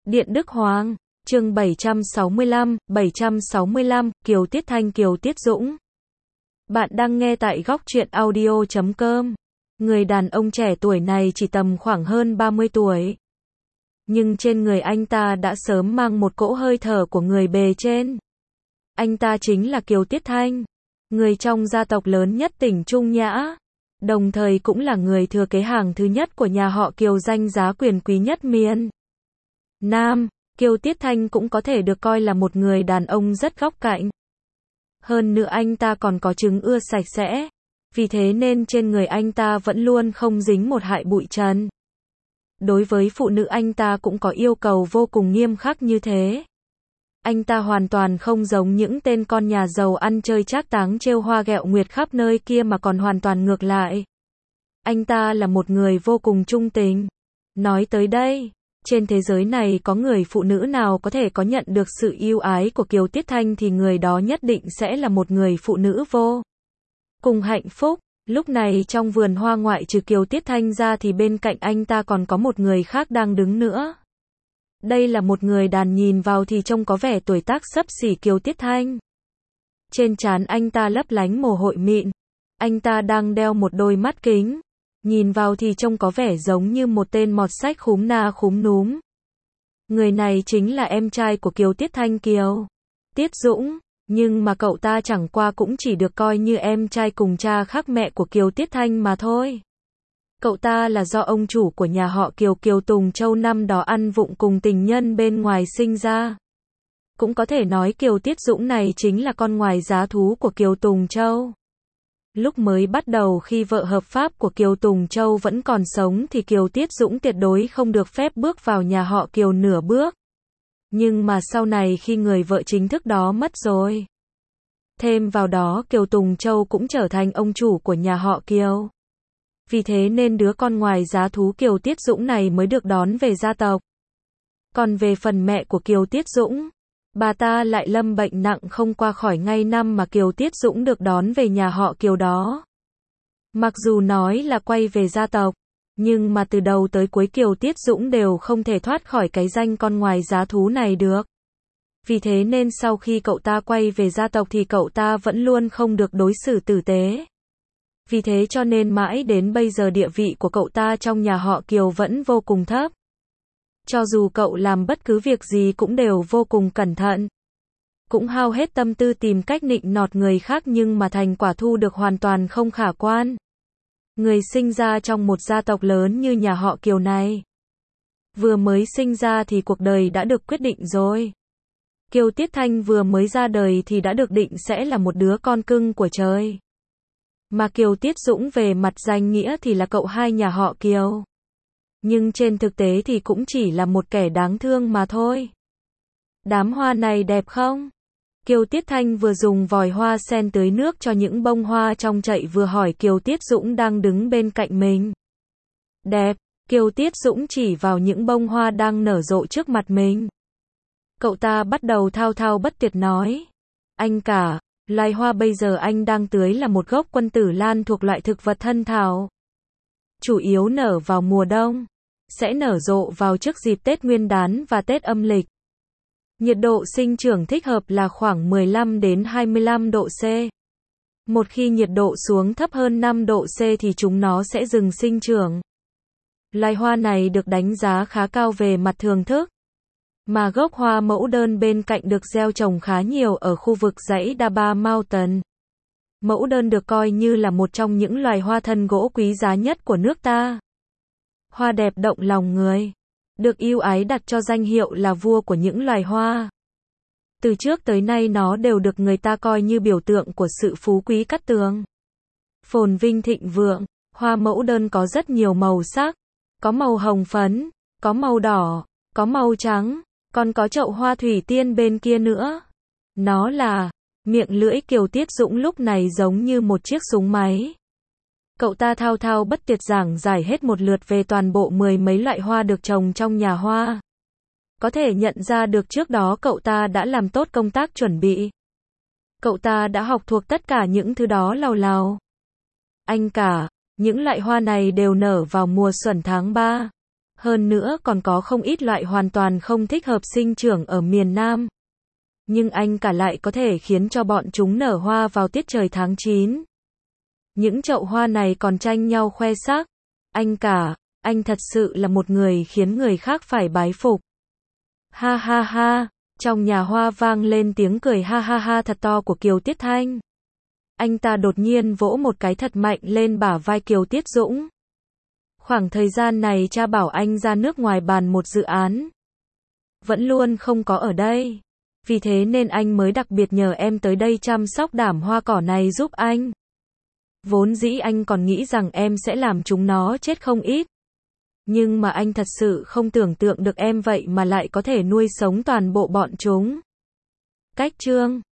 Điện Đức Hoàng, chương 765, Kiều Tiết Thanh Kiều Tiết Dũng. Bạn đang nghe tại góc truyện audio.com. Người đàn ông trẻ tuổi này chỉ tầm khoảng hơn 30 tuổi. Nhưng trên người anh ta đã sớm mang một cỗ hơi thở của người bề trên. Anh ta chính là Kiều Tiết Thanh, người trong gia tộc lớn nhất tỉnh Trung Nhã, đồng thời cũng là người thừa kế hàng thứ nhất của nhà họ Kiều, danh giá quyền quý nhất miền Nam. Kiều Tiết Thanh cũng có thể được coi là một người đàn ông rất góc cạnh. Hơn nữa anh ta còn có chứng ưa sạch sẽ, vì thế nên trên người anh ta vẫn luôn không dính một hại bụi trần. Đối với phụ nữ anh ta cũng có yêu cầu vô cùng nghiêm khắc như thế. Anh ta hoàn toàn không giống những tên con nhà giàu ăn chơi trác táng trêu hoa ghẹo nguyệt khắp nơi kia, mà còn hoàn toàn ngược lại. Anh ta là một người vô cùng trung tình. Nói tới đây, trên thế giới này có người phụ nữ nào có thể có nhận được sự yêu ái của Kiều Tiết Thanh thì người đó nhất định sẽ là một người phụ nữ vô cùng hạnh phúc. Lúc này trong vườn hoa ngoại trừ Kiều Tiết Thanh ra thì bên cạnh anh ta còn có một người khác đang đứng nữa. Đây là một người đàn nhìn vào thì trông có vẻ tuổi tác xấp xỉ Kiều Tiết Thanh. Trên trán anh ta lấp lánh mồ hôi mịn. Anh ta đang đeo một đôi mắt kính. Nhìn vào thì trông có vẻ giống như một tên mọt sách khúm na khúm núm. Người này chính là em trai của Kiều Tiết Thanh, Kiều Tiết Dũng. Nhưng mà cậu ta chẳng qua cũng chỉ được coi như em trai cùng cha khác mẹ của Kiều Tiết Thanh mà thôi. Cậu ta là do ông chủ của nhà họ Kiều, Kiều Tùng Châu, năm đó ăn vụng cùng tình nhân bên ngoài sinh ra. Cũng có thể nói Kiều Tiết Dũng này chính là con ngoài giá thú của Kiều Tùng Châu. Lúc mới bắt đầu khi vợ hợp pháp của Kiều Tùng Châu vẫn còn sống thì Kiều Tiết Dũng tuyệt đối không được phép bước vào nhà họ Kiều nửa bước. Nhưng mà sau này khi người vợ chính thức đó mất rồi, thêm vào đó Kiều Tùng Châu cũng trở thành ông chủ của nhà họ Kiều. Vì thế nên đứa con ngoài giá thú Kiều Tiết Dũng này mới được đón về gia tộc. Còn về phần mẹ của Kiều Tiết Dũng, bà ta lại lâm bệnh nặng không qua khỏi ngay năm mà Kiều Tiết Dũng được đón về nhà họ Kiều đó. Mặc dù nói là quay về gia tộc, nhưng mà từ đầu tới cuối Kiều Tiết Dũng đều không thể thoát khỏi cái danh con ngoài giá thú này được. Vì thế nên sau khi cậu ta quay về gia tộc thì cậu ta vẫn luôn không được đối xử tử tế. Vì thế cho nên mãi đến bây giờ địa vị của cậu ta trong nhà họ Kiều vẫn vô cùng thấp. Cho dù cậu làm bất cứ việc gì cũng đều vô cùng cẩn thận. Cũng hao hết tâm tư tìm cách nịnh nọt người khác, nhưng mà thành quả thu được hoàn toàn không khả quan. Người sinh ra trong một gia tộc lớn như nhà họ Kiều này, vừa mới sinh ra thì cuộc đời đã được quyết định rồi. Kiều Tiết Thanh vừa mới ra đời thì đã được định sẽ là một đứa con cưng của trời. Mà Kiều Tiết Dũng về mặt danh nghĩa thì là cậu hai nhà họ Kiều. Nhưng trên thực tế thì cũng chỉ là một kẻ đáng thương mà thôi. Đám hoa này đẹp không? Kiều Tiết Thanh vừa dùng vòi hoa sen tưới nước cho những bông hoa trong chậu vừa hỏi Kiều Tiết Dũng đang đứng bên cạnh mình. Đẹp, Kiều Tiết Dũng chỉ vào những bông hoa đang nở rộ trước mặt mình. Cậu ta bắt đầu thao thao bất tuyệt nói. Anh cả, loài hoa bây giờ anh đang tưới là một gốc quân tử lan thuộc loại thực vật thân thảo. Chủ yếu nở vào mùa đông, sẽ nở rộ vào trước dịp Tết Nguyên đán và Tết âm lịch. Nhiệt độ sinh trưởng thích hợp là khoảng 15 đến 25 độ C. Một khi nhiệt độ xuống thấp hơn 5 độ C thì chúng nó sẽ dừng sinh trưởng. Loài hoa này được đánh giá khá cao về mặt thưởng thức. Mà gốc hoa mẫu đơn bên cạnh được gieo trồng khá nhiều ở khu vực dãy Daba Mountain. Mẫu đơn được coi như là một trong những loài hoa thân gỗ quý giá nhất của nước ta. Hoa đẹp động lòng người, được yêu ái đặt cho danh hiệu là vua của những loài hoa. Từ trước tới nay nó đều được người ta coi như biểu tượng của sự phú quý cát tường, phồn vinh thịnh vượng. Hoa mẫu đơn có rất nhiều màu sắc, có màu hồng phấn, có màu đỏ, có màu trắng, còn có chậu hoa thủy tiên bên kia nữa. Nó là miệng lưỡi Kiều Tiết Dũng lúc này giống như một chiếc súng máy. Cậu ta thao thao bất tuyệt giảng giải hết một lượt về toàn bộ mười mấy loại hoa được trồng trong nhà hoa. Có thể nhận ra được trước đó cậu ta đã làm tốt công tác chuẩn bị. Cậu ta đã học thuộc tất cả những thứ đó làu làu. Anh cả, những loại hoa này đều nở vào mùa xuân tháng 3. Hơn nữa còn có không ít loại hoàn toàn không thích hợp sinh trưởng ở miền Nam. Nhưng anh cả lại có thể khiến cho bọn chúng nở hoa vào tiết trời tháng 9. Những chậu hoa này còn tranh nhau khoe sắc. Anh thật sự là một người khiến người khác phải bái phục. Ha ha ha, trong nhà hoa vang lên tiếng cười ha ha ha thật to của Kiều Tiết Thanh. Anh ta đột nhiên vỗ một cái thật mạnh lên bả vai Kiều Tiết Dũng. Khoảng thời gian này cha bảo anh ra nước ngoài bàn một dự án. Vẫn luôn không có ở đây. Vì thế nên anh mới đặc biệt nhờ em tới đây chăm sóc đảm hoa cỏ này giúp anh. Vốn dĩ anh còn nghĩ rằng em sẽ làm chúng nó chết không ít. Nhưng mà anh thật sự không tưởng tượng được em vậy mà lại có thể nuôi sống toàn bộ bọn chúng. Cách chương